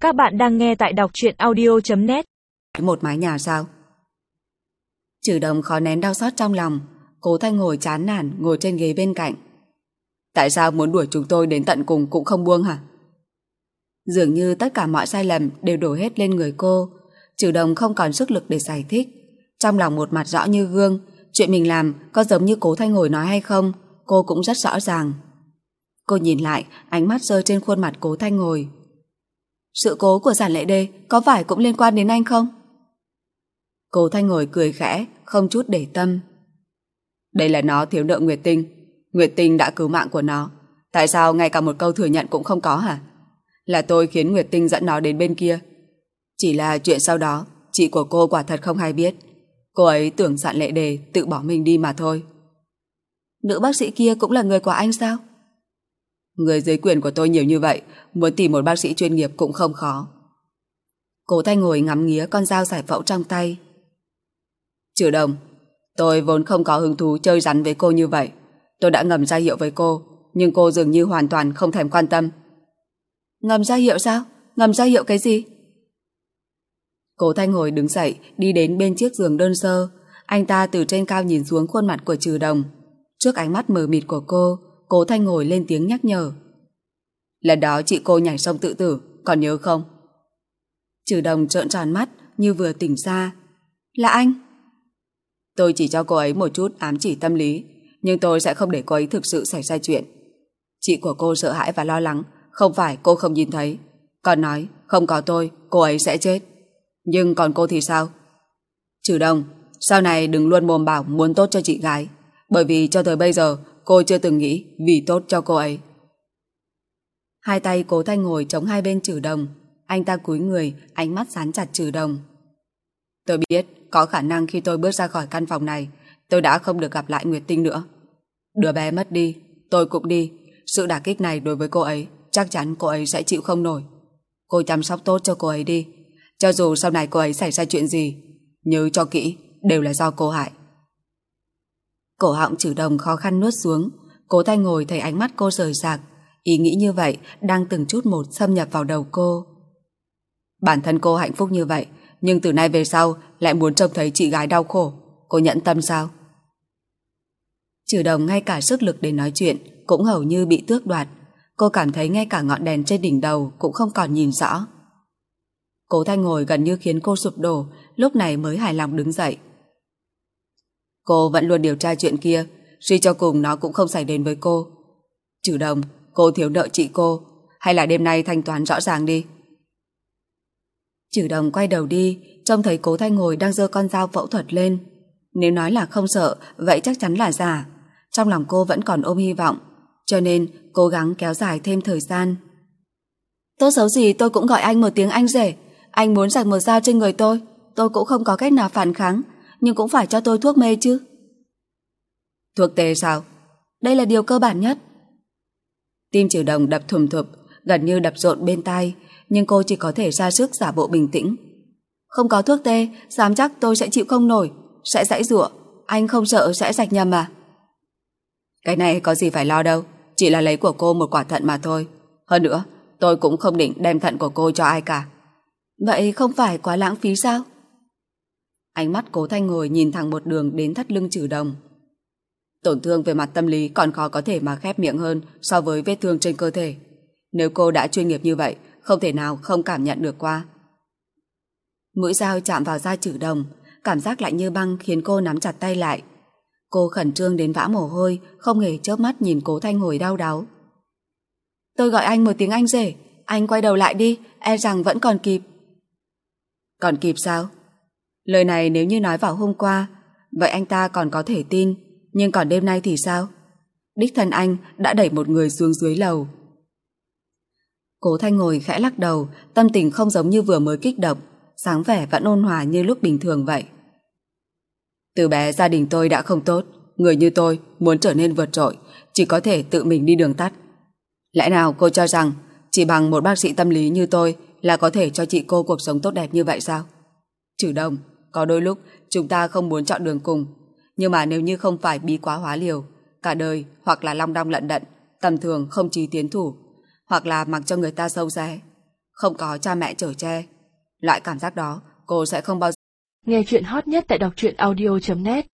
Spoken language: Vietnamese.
Các bạn đang nghe tại đọc truyện audio.net. Một mái nhà sao? Trừ Đồng khó nén đau xót trong lòng. Cố Thanh ngồi chán nản ngồi trên ghế bên cạnh. Tại sao muốn đuổi chúng tôi đến tận cùng cũng không buông hả? Dường như tất cả mọi sai lầm đều đổ hết lên người cô. Trừ Đồng không còn sức lực để giải thích. Trong lòng một mặt rõ như gương. Chuyện mình làm có giống như Cố Thanh ngồi nói hay không, cô cũng rất rõ ràng. Cô nhìn lại, ánh mắt rơi trên khuôn mặt Cố Thanh ngồi. Sự cố của Giản Lệ Đê có phải cũng liên quan đến anh không? Cố Thanh ngồi cười khẽ, không chút để tâm. Đây là nó thiếu nợ Nguyệt Tinh. Nguyệt Tinh đã cứu mạng của nó. Tại sao ngay cả một câu thừa nhận cũng không có hả? Là tôi khiến Nguyệt Tinh dẫn nó đến bên kia. Chỉ là chuyện sau đó, chị của cô quả thật không hay biết. Cô ấy tưởng Giản Lệ Đê tự bỏ mình đi mà thôi. Nữ bác sĩ kia cũng là người của anh sao? Người dưới quyền của tôi nhiều như vậy, muốn tìm một bác sĩ chuyên nghiệp cũng không khó. Cố Thanh ngồi ngắm nghía con dao giải phẫu trong tay. Trừ Đồng, tôi vốn không có hứng thú chơi rắn với cô như vậy. Tôi đã ngầm ra hiệu với cô, nhưng cô dường như hoàn toàn không thèm quan tâm. Ngầm ra hiệu sao? Ngầm ra hiệu cái gì? Cố Thanh ngồi đứng dậy, đi đến bên chiếc giường đơn sơ. Anh ta từ trên cao nhìn xuống khuôn mặt của Trừ Đồng. Trước ánh mắt mờ mịt của cô, Cố Thanh ngồi lên tiếng nhắc nhở. Lần đó chị cô nhảy sông tự tử, còn nhớ không? Trừ Đồng trợn tròn mắt như vừa tỉnh ra. Là anh? Tôi chỉ cho cô ấy một chút ám chỉ tâm lý, nhưng tôi sẽ không để cô ấy thực sự xảy ra chuyện. Chị của cô sợ hãi và lo lắng, không phải cô không nhìn thấy. Còn nói không có tôi, cô ấy sẽ chết. Nhưng còn cô thì sao? Trừ Đồng, sau này đừng luôn mồm bảo muốn tốt cho chị gái, bởi vì cho tới bây giờ cô chưa từng nghĩ vì tốt cho cô ấy. Hai tay Cố Thanh ngồi chống hai bên Trừ Đồng. Anh ta cúi người, ánh mắt dán chặt Trừ Đồng. Tôi biết có khả năng khi tôi bước ra khỏi căn phòng này, tôi đã không được gặp lại Nguyệt Tinh nữa. Đứa bé mất đi, tôi cũng đi. Sự đả kích này đối với cô ấy, chắc chắn cô ấy sẽ chịu không nổi. Cô chăm sóc tốt cho cô ấy đi. Cho dù sau này cô ấy xảy ra chuyện gì, nhớ cho kỹ, đều là do cô hại. Cổ họng Trừ Đồng khó khăn nuốt xuống. Cố Thanh ngồi thấy ánh mắt cô rời rạc. Ý nghĩ như vậy đang từng chút một xâm nhập vào đầu cô. Bản thân cô hạnh phúc như vậy, nhưng từ nay về sau lại muốn trông thấy chị gái đau khổ. Cô nhẫn tâm sao? Trừ Đồng ngay cả sức lực để nói chuyện cũng hầu như bị tước đoạt. Cô cảm thấy ngay cả ngọn đèn trên đỉnh đầu cũng không còn nhìn rõ. Cố Thanh ngồi gần như khiến cô sụp đổ, lúc này mới hài lòng đứng dậy. Cô vẫn luôn điều tra chuyện kia, suy cho cùng nó cũng không xảy đến với cô. Trừ Đồng, cô thiếu nợ chị cô, hay là đêm nay thanh toán rõ ràng đi. Trừ Đồng quay đầu đi, trông thấy Cố Thanh ngồi đang giơ con dao phẫu thuật lên. Nếu nói là không sợ, vậy chắc chắn là giả. Trong lòng cô vẫn còn ôm hy vọng, cho nên cố gắng kéo dài thêm thời gian. Tốt xấu gì tôi cũng gọi anh một tiếng anh rể. Anh muốn rạch một dao trên người tôi cũng không có cách nào phản kháng, nhưng cũng phải cho tôi thuốc mê chứ. Thuốc tê sao? Đây là điều cơ bản nhất. Tim Trừ Đồng đập thùm thụp, gần như đập rộn bên tai, nhưng cô chỉ có thể ra sức giả bộ bình tĩnh. Không có thuốc tê, dám chắc tôi sẽ chịu không nổi, sẽ giãy giụa. Anh không sợ sẽ rạch nhầm à? Cái này có gì phải lo đâu, chỉ là lấy của cô một quả thận mà thôi. Hơn nữa, tôi cũng không định đem thận của cô cho ai cả. Vậy không phải quá lãng phí sao? Ánh mắt Cố Thanh ngồi nhìn thẳng một đường đến thắt lưng Trừ Đồng. Tổn thương về mặt tâm lý còn khó có thể mà khép miệng hơn so với vết thương trên cơ thể. Nếu cô đã chuyên nghiệp như vậy, không thể nào không cảm nhận được qua. Mũi dao chạm vào da Trừ Đồng, cảm giác lạnh như băng khiến cô nắm chặt tay lại. Cô khẩn trương đến vã mồ hôi, không hề chớp mắt nhìn Cố Thanh ngồi đau đáu. Tôi gọi anh một tiếng anh rể, anh quay đầu lại đi, e rằng vẫn còn kịp. Còn kịp sao? Lời này nếu như nói vào hôm qua, vậy anh ta còn có thể tin, nhưng còn đêm nay thì sao? Đích thân anh đã đẩy một người xuống dưới lầu. Cố Thanh ngồi khẽ lắc đầu, tâm tình không giống như vừa mới kích động, dáng vẻ vẫn ôn hòa như lúc bình thường vậy. Từ bé gia đình tôi đã không tốt, người như tôi muốn trở nên vượt trội chỉ có thể tự mình đi đường tắt. Lẽ nào cô cho rằng chỉ bằng một bác sĩ tâm lý như tôi là có thể cho chị cô cuộc sống tốt đẹp như vậy sao? Trừ Đồng, có đôi lúc chúng ta không muốn chọn đường cùng, nhưng mà nếu như không phải bí quá hóa liều, cả đời hoặc là long đong lận đận, tầm thường không chí tiến thủ, hoặc là mặc cho người ta sâu xé, không có cha mẹ chở che. Loại cảm giác đó cô sẽ không bao giờ. Nghe chuyện hot nhất tại đọc truyện audio.net